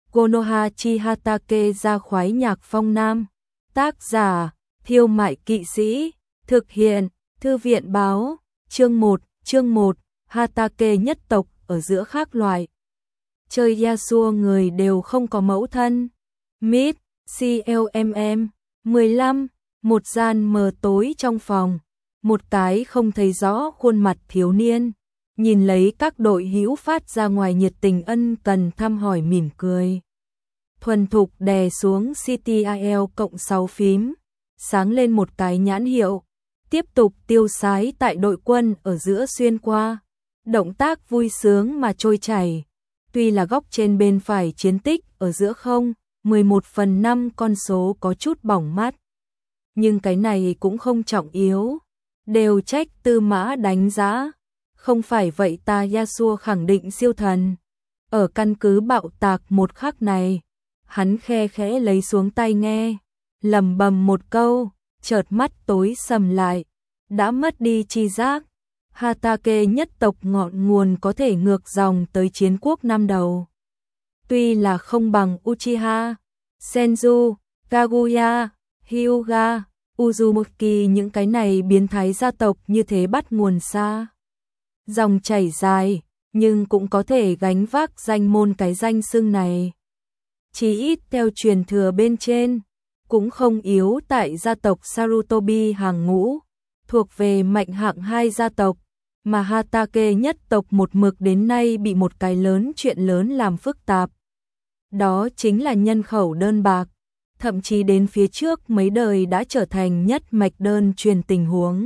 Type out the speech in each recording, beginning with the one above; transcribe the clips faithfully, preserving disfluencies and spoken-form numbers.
Konohachi Hatake ra khoái nhạc phong nam. Tác giả, Thiêu Mại Kỵ Sĩ. Thực hiện, Thư viện báo. Chương một, chương một, Hatake nhất tộc ở giữa khác loại. Chơi Yasuo người đều không có mẫu thân. Mid, clmm, mười lăm, một gian mờ tối trong phòng. Một cái không thấy rõ khuôn mặt thiếu niên. Nhìn lấy các đội hữu phát ra ngoài nhiệt tình ân cần thăm hỏi mỉm cười. Thuần thục đè xuống Ctrl cộng sáu phím, sáng lên một cái nhãn hiệu, tiếp tục tiêu sái tại đội quân ở giữa xuyên qua. Động tác vui sướng mà trôi chảy, tuy là góc trên bên phải chiến tích ở giữa không, mười một phần năm con số có chút bỏng mắt. Nhưng cái này cũng không trọng yếu, đều trách Tư Mã đánh giá. Không phải vậy ta Yasuo khẳng định siêu thần. Ở căn cứ bạo tạc một khắc này, hắn khe khẽ lấy xuống tai nghe, lầm bầm một câu, chợt mắt tối sầm lại, đã mất đi tri giác. Hatake nhất tộc ngọn nguồn có thể ngược dòng tới chiến quốc năm đầu. Tuy là không bằng Uchiha, Senju, Kaguya, Hyuga, Uzumaki, những cái này biến thái gia tộc như thế bắt nguồn xa. Dòng chảy dài, nhưng cũng có thể gánh vác danh môn cái danh xưng này. Chỉ ít theo truyền thừa bên trên, cũng không yếu tại gia tộc Sarutobi hàng ngũ, thuộc về mạnh hạng hai gia tộc, mà Hatake nhất tộc một mực đến nay bị một cái lớn chuyện lớn làm phức tạp. Đó chính là nhân khẩu đơn bạc, thậm chí đến phía trước mấy đời đã trở thành nhất mạch đơn truyền tình huống.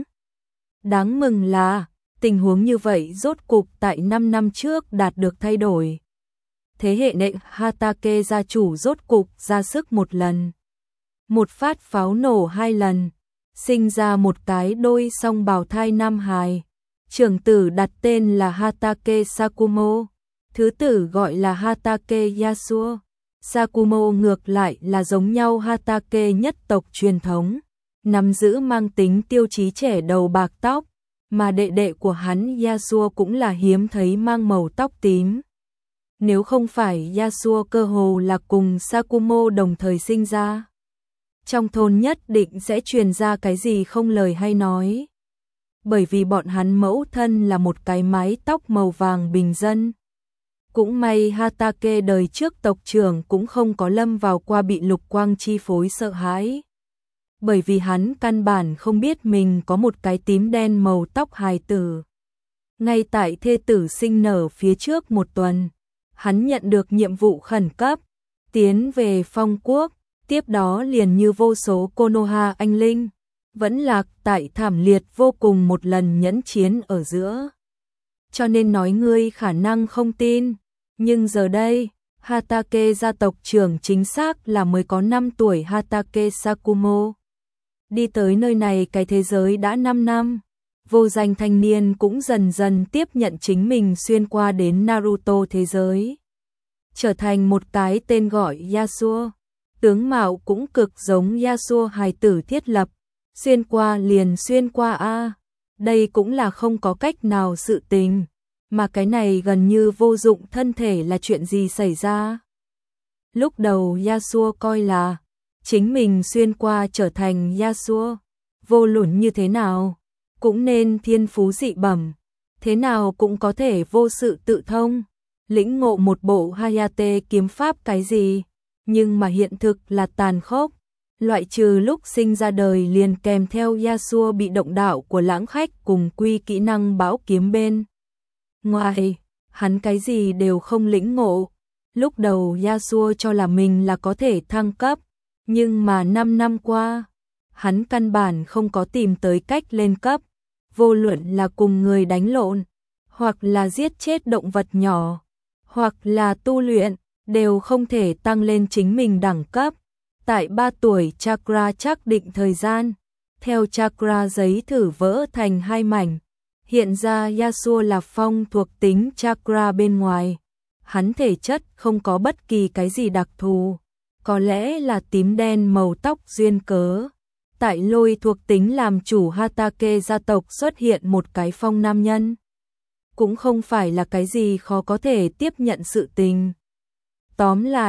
Đáng mừng là, tình huống như vậy rốt cục tại năm năm trước đạt được thay đổi. Thế hệ nệ Hatake gia chủ rốt cục ra sức một lần. Một phát pháo nổ hai lần, sinh ra một cái đôi song bào thai nam hài. Trưởng tử đặt tên là Hatake Sakumo, thứ tử gọi là Hatake Yasuo. Sakumo ngược lại là giống nhau Hatake nhất tộc truyền thống, nắm giữ mang tính tiêu chí trẻ đầu bạc tóc, mà đệ đệ của hắn Yasuo cũng là hiếm thấy mang màu tóc tím. Nếu không phải Yasuo cơ hồ là cùng Sakumo đồng thời sinh ra, trong thôn nhất định sẽ truyền ra cái gì không lời hay nói. Bởi vì bọn hắn mẫu thân là một cái mái tóc màu vàng bình dân. Cũng may Hatake đời trước tộc trưởng cũng không có lâm vào qua bị lục quang chi phối sợ hãi. Bởi vì hắn căn bản không biết mình có một cái tím đen màu tóc hài tử. Ngay tại thê tử sinh nở phía trước một tuần, hắn nhận được nhiệm vụ khẩn cấp, tiến về Phong Quốc, tiếp đó liền như vô số Konoha anh linh, vẫn lạc tại thảm liệt vô cùng một lần nhẫn chiến ở giữa. Cho nên nói ngươi khả năng không tin, nhưng giờ đây, Hatake gia tộc trưởng chính xác là mới có năm tuổi Hatake Sakumo. Đi tới nơi này cái thế giới đã năm năm, vô danh thanh niên cũng dần dần tiếp nhận chính mình xuyên qua đến Naruto thế giới. Trở thành một cái tên gọi Yasuo, tướng mạo cũng cực giống Yasuo hài tử thiết lập, xuyên qua liền xuyên qua a. Đây cũng là không có cách nào sự tình, mà cái này gần như vô dụng thân thể là chuyện gì xảy ra. Lúc đầu Yasuo coi là chính mình xuyên qua trở thành Yasuo, vô luận như thế nào, cũng nên thiên phú dị bẩm, thế nào cũng có thể vô sự tự thông, lĩnh ngộ một bộ Hayate kiếm pháp cái gì, nhưng mà hiện thực là tàn khốc, loại trừ lúc sinh ra đời liền kèm theo Yasuo bị động đạo của lãng khách cùng quy kỹ năng bão kiếm bên ngoài, hắn cái gì đều không lĩnh ngộ. Lúc đầu Yasuo cho là mình là có thể thăng cấp, nhưng mà năm năm qua, hắn căn bản không có tìm tới cách lên cấp, vô luận là cùng người đánh lộn, hoặc là giết chết động vật nhỏ, hoặc là tu luyện, đều không thể tăng lên chính mình đẳng cấp. Tại ba tuổi chakra chắc định thời gian, theo chakra giấy thử vỡ thành hai mảnh, hiện ra Yasuo là phong thuộc tính chakra bên ngoài. Hắn thể chất không có bất kỳ cái gì đặc thù, có lẽ là tím đen màu tóc duyên cớ. Tại lôi thuộc tính làm chủ Hatake gia tộc xuất hiện một cái phong nam nhân, cũng không phải là cái gì khó có thể tiếp nhận sự tình. Tóm lại,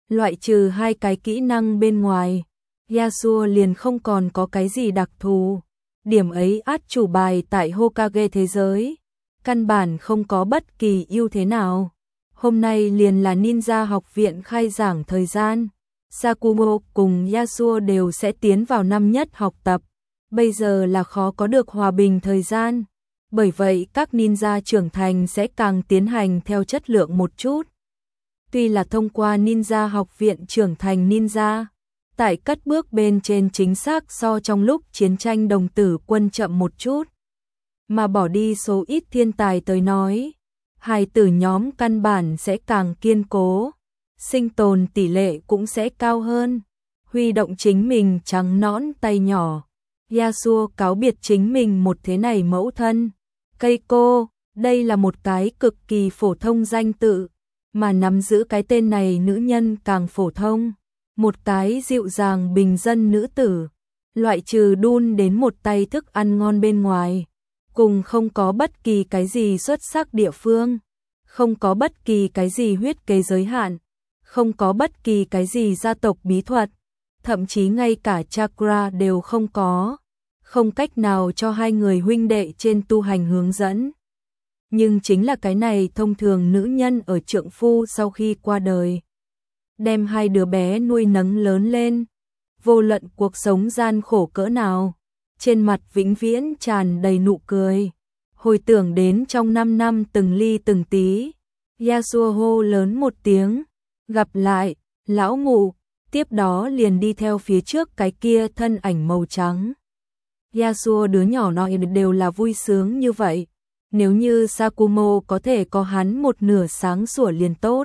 loại trừ hai cái kỹ năng bên ngoài, Yasuo liền không còn có cái gì đặc thù. Điểm ấy át chủ bài tại Hokage thế giới, căn bản không có bất kỳ ưu thế nào. Hôm nay liền là ninja học viện khai giảng thời gian, Sakumo cùng Yasuo đều sẽ tiến vào năm nhất học tập, bây giờ là khó có được hòa bình thời gian, bởi vậy các ninja trưởng thành sẽ càng tiến hành theo chất lượng một chút. Tuy là thông qua ninja học viện trưởng thành ninja, tại cất bước bên trên chính xác so trong lúc chiến tranh đồng tử quân chậm một chút, mà bỏ đi số ít thiên tài tới nói, hài tử nhóm căn bản sẽ càng kiên cố, sinh tồn tỷ lệ cũng sẽ cao hơn. Huy động chính mình trắng nõn tay nhỏ, Yasuo cáo biệt chính mình một thế này mẫu thân. Keiko, đây là một cái cực kỳ phổ thông danh tự, mà nắm giữ cái tên này nữ nhân càng phổ thông. Một cái dịu dàng bình dân nữ tử, loại trừ đun đến một tay thức ăn ngon bên ngoài, cùng không có bất kỳ cái gì xuất sắc địa phương, không có bất kỳ cái gì huyết kế giới hạn, không có bất kỳ cái gì gia tộc bí thuật, thậm chí ngay cả chakra đều không có, không cách nào cho hai người huynh đệ trên tu hành hướng dẫn. Nhưng chính là cái này thông thường nữ nhân ở trượng phu sau khi qua đời, đem hai đứa bé nuôi nấng lớn lên, vô luận cuộc sống gian khổ cỡ nào, trên mặt vĩnh viễn tràn đầy nụ cười. Hồi tưởng đến trong năm năm từng ly từng tí, Yasuo hô lớn một tiếng, gặp lại, lão ngụ, tiếp đó liền đi theo phía trước cái kia thân ảnh màu trắng. Yasuo đứa nhỏ nói đều là vui sướng như vậy, nếu như Sakumo có thể có hắn một nửa sáng sủa liền tốt.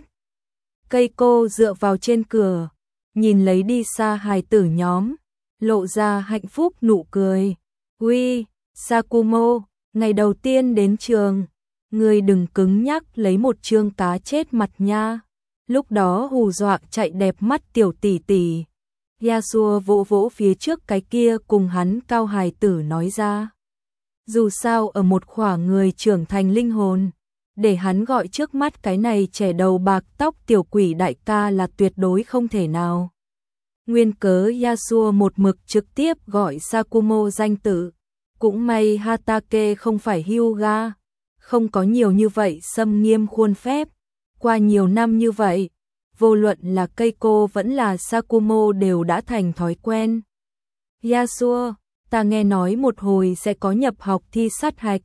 Keiko dựa vào trên cửa, nhìn lấy đi xa hài tử nhóm, lộ ra hạnh phúc nụ cười. Uy, Sakumo, ngày đầu tiên đến trường, ngươi đừng cứng nhắc lấy một trương cá chết mặt nha. Lúc đó hù dọa chạy đẹp mắt tiểu tỷ tỷ. Yasuo vỗ vỗ phía trước cái kia cùng hắn cao hài tử nói ra. Dù sao ở một khoảng người trưởng thành linh hồn, để hắn gọi trước mắt cái này trẻ đầu bạc tóc tiểu quỷ đại ca là tuyệt đối không thể nào. Nguyên cớ Yasuo một mực trực tiếp gọi Sakumo danh tự, cũng may Hatake không phải Hyuga, không có nhiều như vậy xâm nghiêm khuôn phép. Qua nhiều năm như vậy, vô luận là Keiko vẫn là Sakumo đều đã thành thói quen. Yasuo, ta nghe nói một hồi sẽ có nhập học thi sát hạch.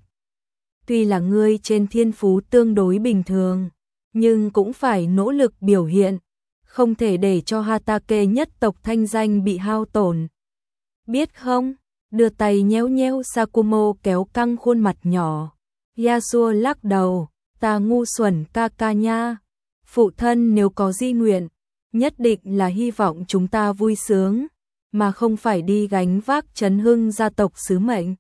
Tuy là ngươi trên thiên phú tương đối bình thường, nhưng cũng phải nỗ lực biểu hiện, không thể để cho Hatake nhất tộc thanh danh bị hao tổn. Biết không? Đưa tay nhéo nhéo Sakumo kéo căng khuôn mặt nhỏ. Yasuo lắc đầu, ta ngu xuẩn ca ca nha. Phụ thân nếu có di nguyện, nhất định là hy vọng chúng ta vui sướng, mà không phải đi gánh vác chấn hưng gia tộc sứ mệnh.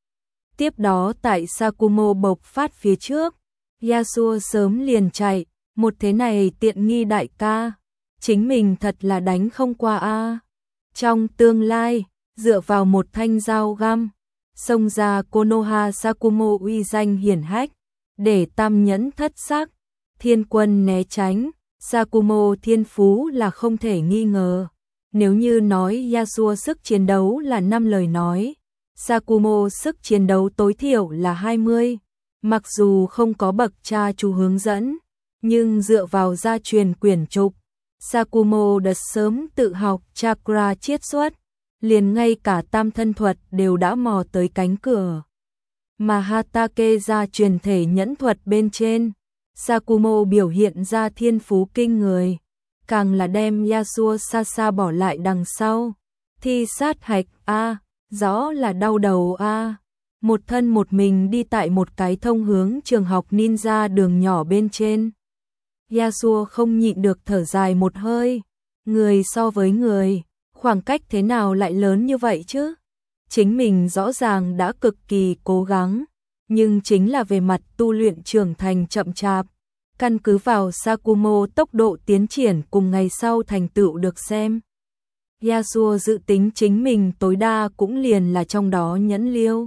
Tiếp đó tại Sakumo bộc phát phía trước, Yasuo sớm liền chạy, một thế này tiện nghi đại ca, chính mình thật là đánh không qua a. Trong tương lai, dựa vào một thanh dao găm, xông ra Konoha Sakumo uy danh hiển hách, để tam nhẫn thất sắc, thiên quân né tránh, Sakumo thiên phú là không thể nghi ngờ. Nếu như nói Yasuo sức chiến đấu là năm lời nói, Sakumo sức chiến đấu tối thiểu là hai mươi, mặc dù không có bậc cha chú hướng dẫn, nhưng dựa vào gia truyền quyển trục, Sakumo đã sớm tự học chakra chiết xuất, liền ngay cả tam thân thuật đều đã mò tới cánh cửa. Mà Hatake gia truyền thể nhẫn thuật bên trên, Sakumo biểu hiện ra thiên phú kinh người, càng là đem Yasuo xa xa bỏ lại đằng sau. Thi sát hạch a, rõ là đau đầu a. Một thân một mình đi tại một cái thông hướng trường học ninja đường nhỏ bên trên. Yasuo không nhịn được thở dài một hơi, người so với người, khoảng cách thế nào lại lớn như vậy chứ? Chính mình rõ ràng đã cực kỳ cố gắng, nhưng chính là về mặt tu luyện trưởng thành chậm chạp. Căn cứ vào Sakumo tốc độ tiến triển cùng ngày sau thành tựu được xem, Yasuo dự tính chính mình tối đa cũng liền là trong đó nhẫn liêu.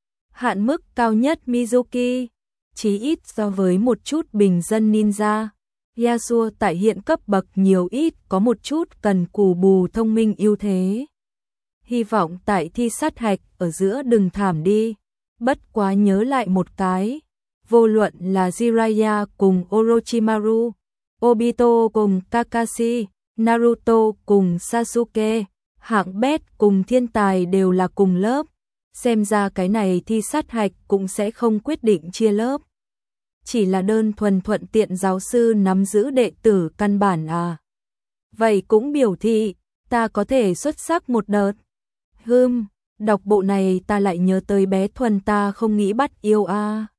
Hạn mức cao nhất Mizuki, chí ít so với một chút bình dân ninja, Yasuo tại hiện cấp bậc nhiều ít có một chút cần cù bù thông minh ưu thế. Hy vọng tại thi sát hạch ở giữa đừng thảm đi. Bất quá nhớ lại một cái, vô luận là Jiraiya cùng Orochimaru, Obito cùng Kakashi, Naruto cùng Sasuke, hạng bét cùng thiên tài đều là cùng lớp. Xem ra cái này thi sát hạch cũng sẽ không quyết định chia lớp. Chỉ là đơn thuần thuận tiện giáo sư nắm giữ đệ tử căn bản à. Vậy cũng biểu thị, ta có thể xuất sắc một đợt. Hừm, đọc bộ này ta lại nhớ tới bé Thuần ta không nghĩ bắt yêu a. À.